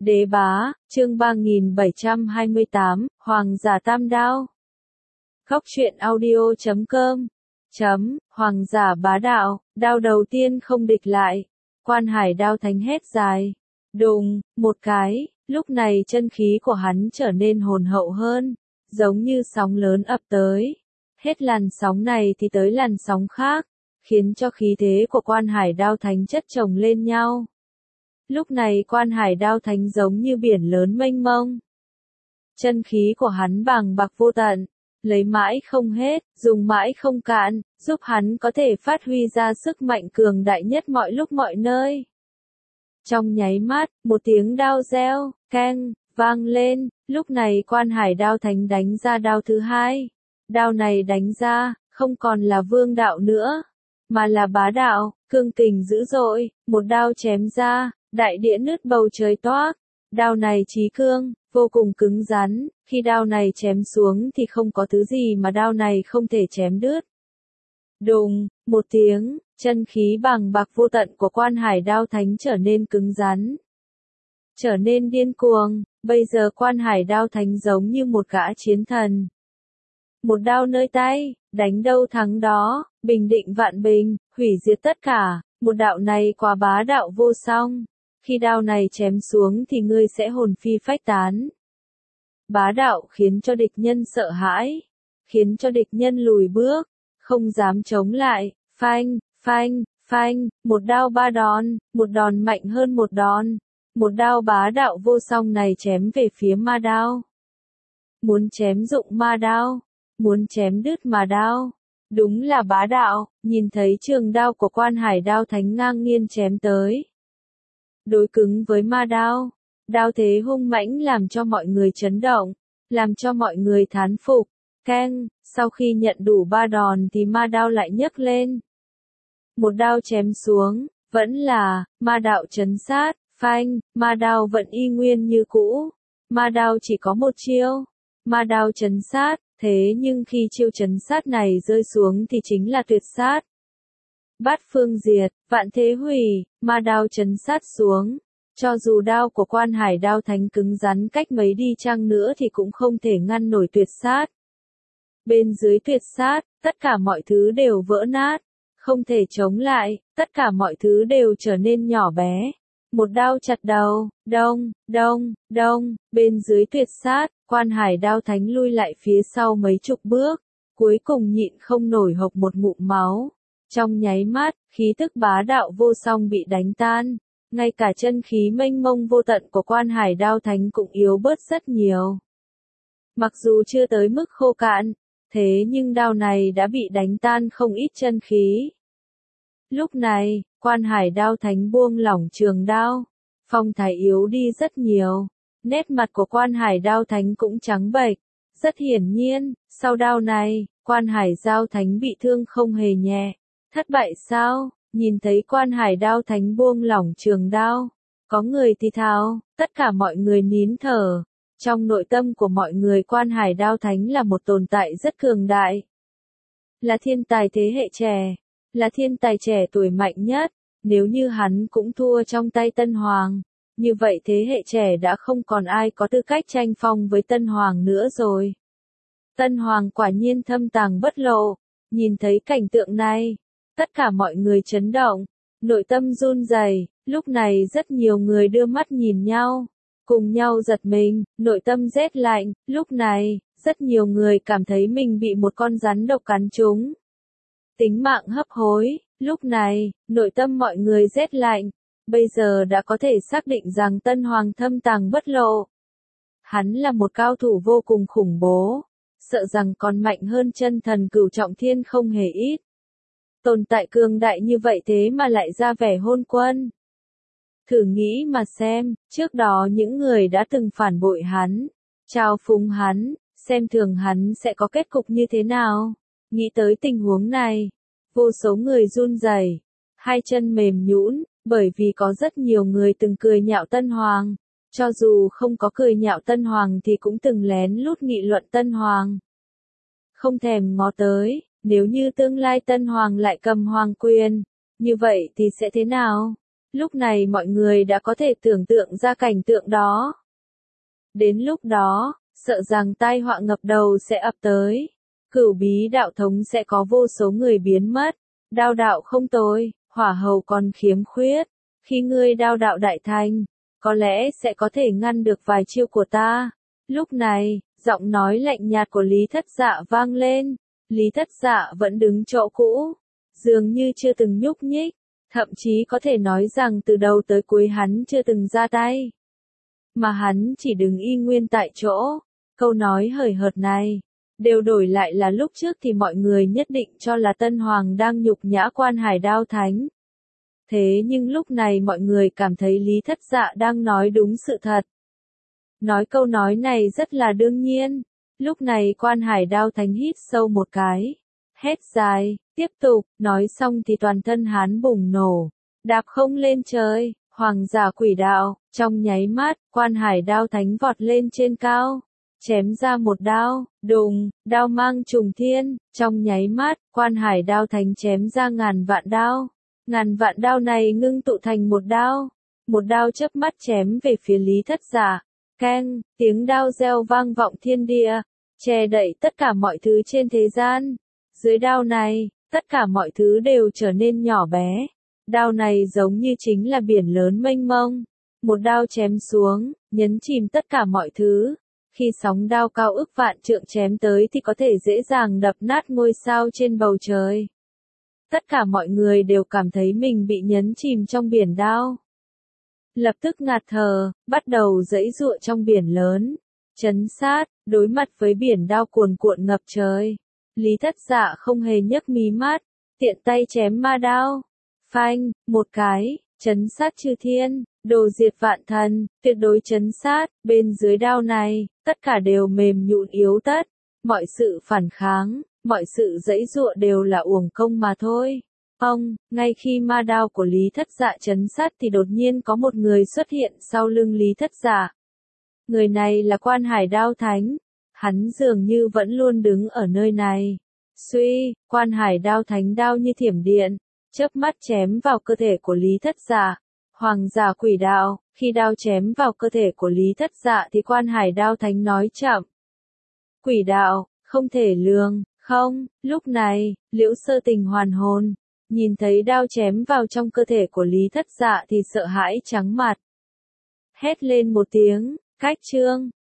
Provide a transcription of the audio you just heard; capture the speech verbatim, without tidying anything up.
Đế bá, chương ba nghìn bảy trăm hai mươi tám, Hoàng giả tam đao. Góc truyện audio chấm com chấm, Hoàng giả bá đạo, đao đầu tiên không địch lại. Quan Hải đao thánh hét dài. Đùng, một cái, lúc này chân khí của hắn trở nên hồn hậu hơn, giống như sóng lớn ập tới. Hết làn sóng này thì tới làn sóng khác, khiến cho khí thế của Quan Hải đao thánh chất chồng lên nhau. Lúc này Quan Hải đao thánh giống như biển lớn mênh mông. Chân khí của hắn bàng bạc vô tận, lấy mãi không hết, dùng mãi không cạn, giúp hắn có thể phát huy ra sức mạnh cường đại nhất mọi lúc mọi nơi. Trong nháy mắt, một tiếng đao reo, keng, vang lên, lúc này Quan Hải đao thánh đánh ra đao thứ hai. Đao này đánh ra, không còn là vương đạo nữa, mà là bá đạo, cương kình dữ dội, một đao chém ra, đại địa nứt bầu trời toác. Đao này chí cương, vô cùng cứng rắn, khi đao này chém xuống thì không có thứ gì mà đao này không thể chém đứt. Đùng, một tiếng, chân khí bàng bạc vô tận của Quan Hải đao thánh trở nên cứng rắn, trở nên điên cuồng. Bây giờ Quan Hải đao thánh giống như một gã chiến thần. Một đao nơi tay, đánh đâu thắng đó, bình định vạn bình, hủy diệt tất cả. Một đạo này quá bá đạo vô song. Khi đao này chém xuống thì ngươi sẽ hồn phi phách tán. Bá đạo khiến cho địch nhân sợ hãi, khiến cho địch nhân lùi bước, không dám chống lại. Phanh, phanh, phanh, một đao ba đòn, một đòn mạnh hơn một đòn. Một đao bá đạo vô song này chém về phía ma đao. Muốn chém dụng ma đao, muốn chém đứt ma đao. Đúng là bá đạo, nhìn thấy trường đao của Quan Hải đao thánh ngang nhiên chém tới. Đối cứng với ma đao, đao thế hung mãnh làm cho mọi người chấn động, làm cho mọi người thán phục. Keng, sau khi nhận đủ ba đòn thì ma đao lại nhấc lên. Một đao chém xuống, vẫn là ma đạo chấn sát. Phanh, ma đao vẫn y nguyên như cũ. Ma đao chỉ có một chiêu, ma đao chấn sát, thế nhưng khi chiêu chấn sát này rơi xuống thì chính là tuyệt sát. Bát phương diệt, vạn thế hủy, ma đao chấn sát xuống. Cho dù đao của Quan Hải đao thánh cứng rắn cách mấy đi chăng nữa thì cũng không thể ngăn nổi tuyệt sát. Bên dưới tuyệt sát, tất cả mọi thứ đều vỡ nát, không thể chống lại, tất cả mọi thứ đều trở nên nhỏ bé. Một đao chặt đầu, đông, đông, đông, bên dưới tuyệt sát, Quan Hải đao thánh lui lại phía sau mấy chục bước, cuối cùng nhịn không nổi hộc một ngụm máu. Trong nháy mắt, khí tức bá đạo vô song bị đánh tan, ngay cả chân khí mênh mông vô tận của Quan Hải đao thánh cũng yếu bớt rất nhiều. Mặc dù chưa tới mức khô cạn, thế nhưng đao này đã bị đánh tan không ít chân khí. Lúc này, Quan Hải đao thánh buông lỏng trường đao, phong thái yếu đi rất nhiều, nét mặt của Quan Hải đao thánh cũng trắng bệch. Rất hiển nhiên, sau đao này, Quan Hải đao thánh bị thương không hề nhẹ. Thất bại sao? Nhìn thấy Quan Hải đao thánh buông lỏng trường đao, có người thì thào, tất cả mọi người nín thở. Trong nội tâm của mọi người Quan Hải đao thánh là một tồn tại rất cường đại, là thiên tài thế hệ trẻ, là thiên tài trẻ tuổi mạnh nhất. Nếu như hắn cũng thua trong tay Tân Hoàng, như vậy thế hệ trẻ đã không còn ai có tư cách tranh phong với Tân Hoàng nữa rồi. Tân Hoàng quả nhiên thâm tàng bất lộ. Nhìn thấy cảnh tượng này, tất cả mọi người chấn động, nội tâm run rẩy. Lúc này rất nhiều người đưa mắt nhìn nhau, cùng nhau giật mình, nội tâm rét lạnh. Lúc này, rất nhiều người cảm thấy mình bị một con rắn độc cắn trúng, tính mạng hấp hối. Lúc này, nội tâm mọi người rét lạnh. Bây giờ đã có thể xác định rằng Tân Hoàng thâm tàng bất lộ. Hắn là một cao thủ vô cùng khủng bố, sợ rằng còn mạnh hơn chân thần cửu trọng thiên không hề ít. Tồn tại cường đại như vậy thế mà lại ra vẻ hôn quân. Thử nghĩ mà xem, trước đó những người đã từng phản bội hắn, trao phúng hắn, xem thường hắn sẽ có kết cục như thế nào. Nghĩ tới tình huống này, vô số người run rẩy, hai chân mềm nhũn, bởi vì có rất nhiều người từng cười nhạo Tân Hoàng, cho dù không có cười nhạo Tân Hoàng thì cũng từng lén lút nghị luận Tân Hoàng. Không thèm ngó tới, nếu như tương lai Tân Hoàng lại cầm hoàng quyền, như vậy thì sẽ thế nào? Lúc này mọi người đã có thể tưởng tượng ra cảnh tượng đó. Đến lúc đó, sợ rằng tai họa ngập đầu sẽ ập tới. Cửu bí đạo thống sẽ có vô số người biến mất. Đao đạo không tồi, hỏa hầu còn khiếm khuyết. Khi ngươi đao đạo đại thành, có lẽ sẽ có thể ngăn được vài chiêu của ta. Lúc này, giọng nói lạnh nhạt của Lý Thất Dạ vang lên. Lý Thất Dạ vẫn đứng chỗ cũ, dường như chưa từng nhúc nhích, thậm chí có thể nói rằng từ đầu tới cuối hắn chưa từng ra tay. Mà hắn chỉ đứng y nguyên tại chỗ. Câu nói hời hợt này, đều đổi lại là lúc trước thì mọi người nhất định cho là Tân Hoàng đang nhục nhã Quan Hải Đao Thánh. Thế nhưng lúc này mọi người cảm thấy Lý Thất Dạ đang nói đúng sự thật. Nói câu nói này rất là đương nhiên. Lúc này Quan Hải Đao Thánh hít sâu một cái. Hét dài, tiếp tục, nói xong thì toàn thân hắn bùng nổ. Đạp không lên trời, hoàng giả quỷ đạo, trong nháy mắt, Quan Hải Đao Thánh vọt lên trên cao. Chém ra một đao, đùng, đao mang trùng thiên, trong nháy mắt, Quan Hải Đao Thánh chém ra ngàn vạn đao. Ngàn vạn đao này ngưng tụ thành một đao. Một đao chớp mắt chém về phía Lý Thất Dạ. Keng, tiếng đao reo vang vọng thiên địa, che đậy tất cả mọi thứ trên thế gian. Dưới đao này, tất cả mọi thứ đều trở nên nhỏ bé. Đao này giống như chính là biển lớn mênh mông. Một đao chém xuống, nhấn chìm tất cả mọi thứ. Khi sóng đao cao ức vạn trượng chém tới thì có thể dễ dàng đập nát ngôi sao trên bầu trời. Tất cả mọi người đều cảm thấy mình bị nhấn chìm trong biển đao. Lập tức ngạt thở, bắt đầu giãy giụa trong biển lớn. Chấn sát, đối mặt với biển đao cuồn cuộn ngập trời. Lý Thất Dạ không hề nhấc mí mắt, tiện tay chém ma đao. Phanh, một cái, chấn sát chư thiên, đồ diệt vạn thần, tuyệt đối chấn sát, bên dưới đao này, tất cả đều mềm nhũn yếu tất. Mọi sự phản kháng, mọi sự giãy giụa đều là uổng công mà thôi. Ông, ngay khi ma đao của Lý Thất Dạ chấn sát thì đột nhiên có một người xuất hiện sau lưng Lý Thất Dạ. Người này là Quan Hải Đao Thánh. Hắn dường như vẫn luôn đứng ở nơi này. Suy, Quan Hải Đao Thánh đao như thiểm điện, chớp mắt chém vào cơ thể của Lý Thất Dạ. Hoàng giả quỷ đạo, khi đao chém vào cơ thể của Lý Thất Dạ thì Quan Hải Đao Thánh nói chậm. Quỷ đạo, không thể lường, không, lúc này, Liễu Sơ Tình hoàn hồn. Nhìn thấy đao chém vào trong cơ thể của Lý Thất Dạ thì sợ hãi trắng mặt. Hét lên một tiếng, cách chương.